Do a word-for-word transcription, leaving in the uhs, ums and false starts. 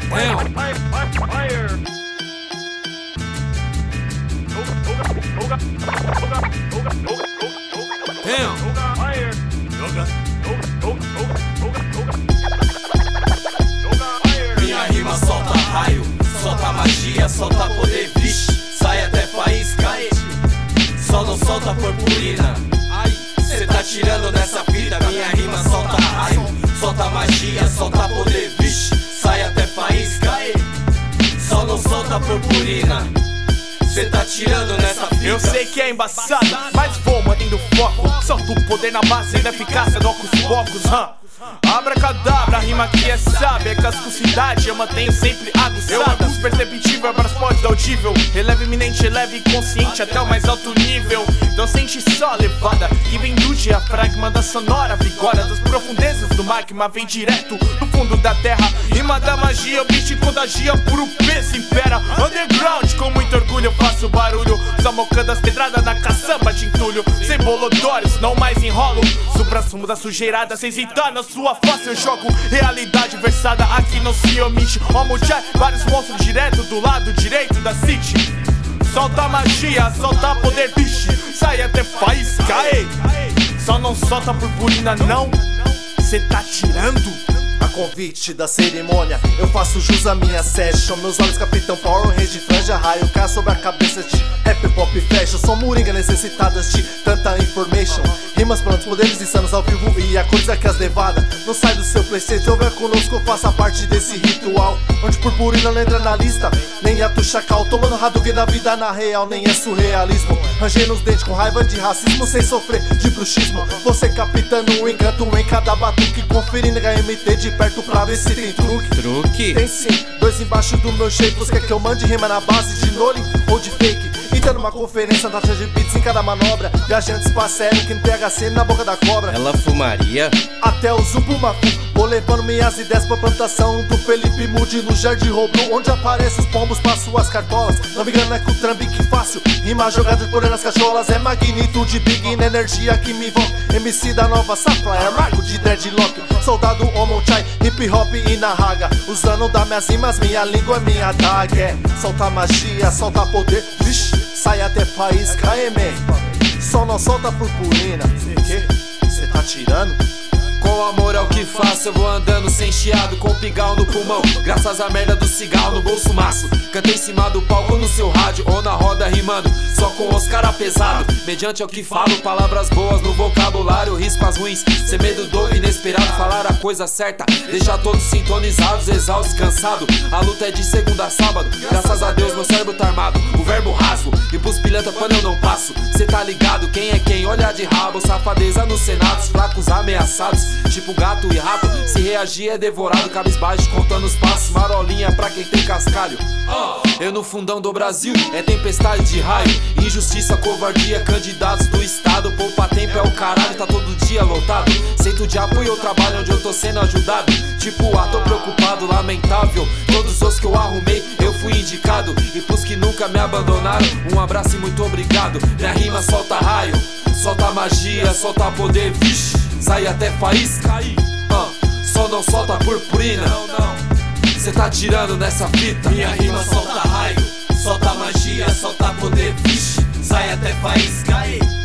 Minha rima solta raio, solta magia, solta poder, vixe, sai até faísca. Só não solta purpurina, cê tá tirando nessa fita. Minha rima solta raio, solta magia, solta poder, vixe, sai até faísca. Só não solta purpurina, cê tá tirando nessa fita. Eu sei que é embaçado, mas vou mantendo foco. Solto o poder na base da eficácia do ocus pocus, huh? Abracadabra, rima que é sábia, cascucidade eu mantenho sempre aguçada. Perceptível para os pods audível, eleva iminente, eleve e consciente até o mais alto nível. Então sente só a levada que vem do diafragma da sonora vigora. Das profundezas do magma vem direto do fundo da terra. Rima da magia, o beat contagia, puro peso impera. Underground, com muito orgulho eu faço barulho, só mocando as pedradas na caçamba de entulho. Sem bolodórios, não mais enrolo. Supra-sumo da sujeirada, sem sentar na sua face eu jogo realidade versada, aqui não se omite. Homojai, vários monstros direto do lado direito da city. Solta magia, solta poder, biche, sai até faísca, ei. Só não solta purpurina não, cê tá tirando. A convite da cerimônia, eu faço jus à minha session. Meus olhos capitão Power Rage, franja, raio, cá sobre a cabeça de rap, pop, fashion. Sou moringa necessitadas de tanta information. Rimas prontos, poderes insanos ao vivo e a coisa que as levada não sai do seu Playstation. Venha conosco, faça parte desse ritual onde purpurina não entra na lista, nem a do chacal. Tomando Hadouken da vida na real, nem é surrealismo. Rangei nos dentes com raiva de racismo, sem sofrer de bruxismo. Você capitando um encanto em cada batuque, conferindo H M T de perto pra ver se tem truque. Truque? Tem sim, dois embaixo do meu shape. Você quer que eu mande rima na base de Nolan ou de fake? Então numa conferência, taxa de beats em cada manobra. Viajantes passeram que no T H C na boca da cobra. Ela fumaria? Até o Zubumafu, vou levando minhas ideias pra plantação do Felipe Mude no Jardim Roblo, onde aparecem os pombos pra suas cartolas. Não me engano é com o trambique fácil, rima jogada por nas cacholas. É magnitude big na energia que me envolve. M C da nova safra, é marco de dreadlock. Soldado Homojai, hip hop e na raga. Usando das minhas rimas, minha língua é minha daga. É, solta magia, solta poder, vixe, sai até faísca, é man. Só não solta purpurina, que? Cê tá tirando? Com amor ao que faço, eu vou andando sem chiado, com pigal no pulmão, graças à merda do cigarro no bolso maço. Cantei em cima do palco no seu rádio ou na roda rimando, só com os cara pesado. Mediante ao que falo, palavras boas no vocabulário, risco as ruins, sem medo do inesperado. Falar a coisa certa, deixar todos sintonizados, exaustos, cansados. A luta é de segunda a sábado, graças a Deus meu cérebro tá armado. O verbo rasgo e pros pilantra quando eu não passo. Cê tá ligado, quem é quem? Olha de rabo, safadeza no senado, os fracos ameaçados. Tipo gato e rato, se reagir é devorado. Cabisbaixo contando os passos, marolinha pra quem tem cascalho. Eu no fundão do Brasil, é tempestade de raio. Injustiça, covardia, candidatos do estado. Poupa tempo é o caralho, tá todo dia lotado. Sento de apoio, eu trabalho onde eu tô sendo ajudado. Tipo ah, tô preocupado, lamentável. Todos os que eu arrumei, eu fui indicado. E pros que nunca me abandonaram, um abraço e muito obrigado. Minha rima solta raio, solta magia, solta poder, vixe, sai até faísca, uh, só não solta purpurina. Cê tá tirando nessa fita. Minha rima solta raio, solta magia, solta poder, vixe, sai até faísca.